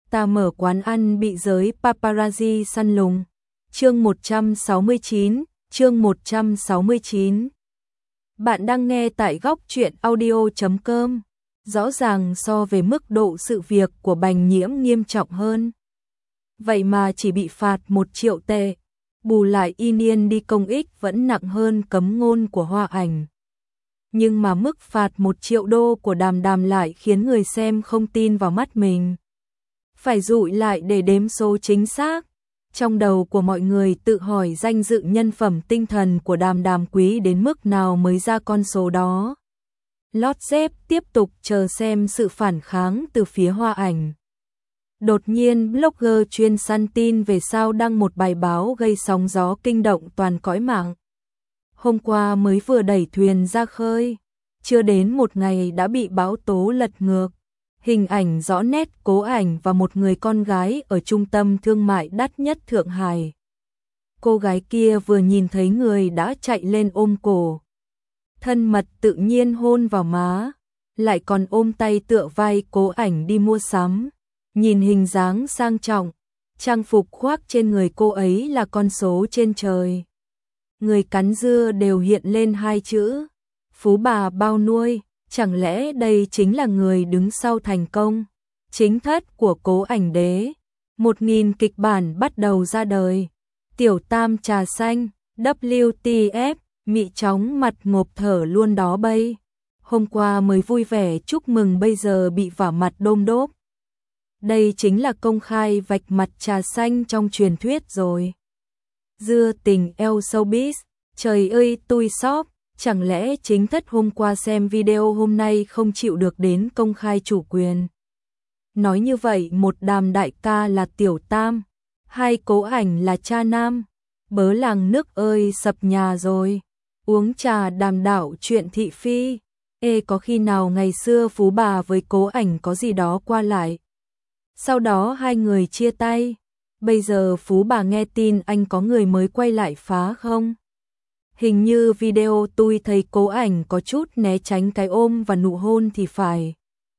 ta mở quán ăn bị giới paparazzi săn lùng. Chương 169, chương 169. Bạn đang nghe tại góc truyện audio.com. Rõ ràng so về mức độ sự việc của Bành Nhiễm nghiêm trọng hơn. Vậy mà chỉ bị phạt 1 triệu tệ. Bù lại in yên đi công ích vẫn nặng hơn cấm ngôn của Hoa Ảnh. Nhưng mà mức phạt 1 triệu đô của Đàm Đàm lại khiến người xem không tin vào mắt mình. Phải dụi lại để đếm số chính xác. Trong đầu của mọi người tự hỏi danh dự nhân phẩm tinh thần của Đàm Đàm quý đến mức nào mới ra con số đó. Lót dép tiếp tục chờ xem sự phản kháng từ phía Hoa Ảnh. Đột nhiên blogger chuyên săn tin về sao đăng một bài báo gây sóng gió kinh động toàn cõi mạng. Hôm qua mới vừa đẩy thuyền ra khơi, chưa đến 1 ngày đã bị bão tố lật ngược. Hình ảnh rõ nét Cố Ảnh và một người con gái ở trung tâm thương mại đắt nhất Thượng Hải. Cô gái kia vừa nhìn thấy người đã chạy lên ôm cổ. Thân mật tự nhiên hôn vào má, lại còn ôm tay tựa vai Cố Ảnh đi mua sắm. Nhìn hình dáng sang trọng, trang phục khoác trên người cô ấy là con số trên trời. Người cắn dưa đều hiện lên 2 chữ, phú bà bao nuôi. Chẳng lẽ đây chính là người đứng sau thành công chính thất của Cố Ảnh đế. 1000 kịch bản bắt đầu ra đời. Tiểu Tam trà xanh, WTF, mị chóng mặt ngộp thở luôn đó bây. Hôm qua mới vui vẻ chúc mừng bây giờ bị vả mặt đôm đốp. Đây chính là công khai vạch mặt trà xanh trong truyền thuyết rồi. Dưa tình eo showbiz, trời ơi tui sóp. Chẳng lẽ chính thất hôm qua xem video hôm nay không chịu được đến công khai chủ quyền. Nói như vậy một Đàm đại ca là Tiểu Tam, 2 Cố Ảnh là cha nam. Bớ làng nước ơi sập nhà rồi. Uống trà đàm đạo chuyện thị phi. Ê có khi nào ngày xưa phú bà với Cố Ảnh có gì đó qua lại. Sau đó 2 người chia tay. Bây giờ phú bà nghe tin anh có người mới quay lại phá không? Hình như video tôi thấy Cố Ảnh có chút né tránh cái ôm và nụ hôn thì phải.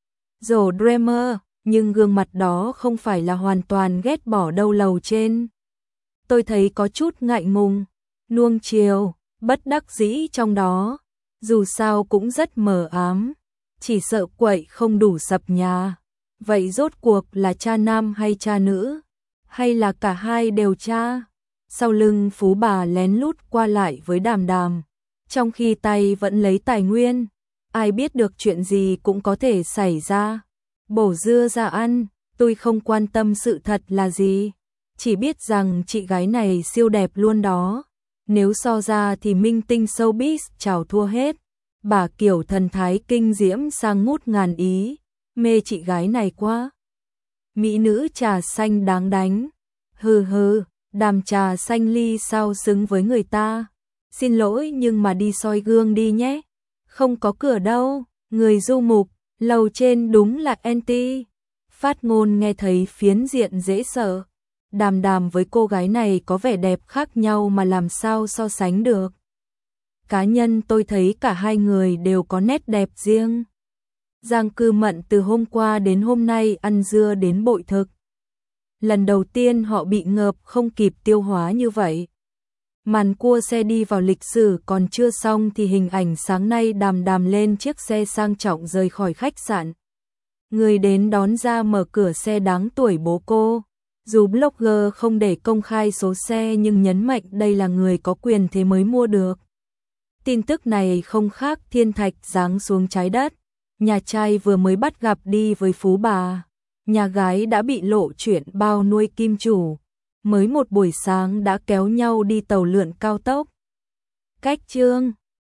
Rổ Dreamer, nhưng gương mặt đó không phải là hoàn toàn ghét bỏ đâu lầu trên. Tôi thấy có chút ngại ngùng, nuông chiều, bất đắc dĩ trong đó. Dù sao cũng rất mờ ám, chỉ sợ quậy không đủ sập nhà. Vậy rốt cuộc là cha nam hay cha nữ? Hay là cả hai đều cha? Sau lưng phú bà lén lút qua lại với Đàm Đàm, trong khi tay vẫn lấy tài nguyên. Ai biết được chuyện gì cũng có thể xảy ra. Bổ dưa ra ăn, tôi không quan tâm sự thật là gì. Chỉ biết rằng chị gái này siêu đẹp luôn đó. Nếu so ra thì minh tinh showbiz chào thua hết. Bà kiểu thần thái kinh diễm sang ngút ngàn ý. Mê chị gái này quá. Mỹ nữ trà xanh đáng đánh. Hừ hừ. Đàm trà xanh ly sao xứng với người ta. Xin lỗi nhưng mà đi soi gương đi nhé. Không có cửa đâu. Người du mục, lầu trên đúng là anti. Phát ngôn nghe thấy phiến diện dễ sợ. Đàm Đàm với cô gái này có vẻ đẹp khác nhau mà làm sao so sánh được. Cá nhân tôi thấy cả 2 người đều có nét đẹp riêng. Giang Cư Mận từ hôm qua đến hôm nay ăn dưa đến bội thực. Lần đầu tiên họ bị ngợp không kịp tiêu hóa như vậy. Màn cua xe đi vào lịch sử còn chưa xong thì hình ảnh sáng nay Đàm Đàm lên chiếc xe sang trọng rời khỏi khách sạn. Người đến đón ra mở cửa xe đáng tuổi bố cô. Dù blogger không để công khai số xe nhưng nhấn mạnh đây là người có quyền thế mới mua được. Tin tức này không khác thiên thạch giáng xuống trái đất. Nhà trai vừa mới bắt gặp đi với phú bà. Nhà gái đã bị lộ chuyện bao nuôi kim chủ. Mới một buổi sáng đã kéo nhau đi tàu lượn cao tốc. Cách chương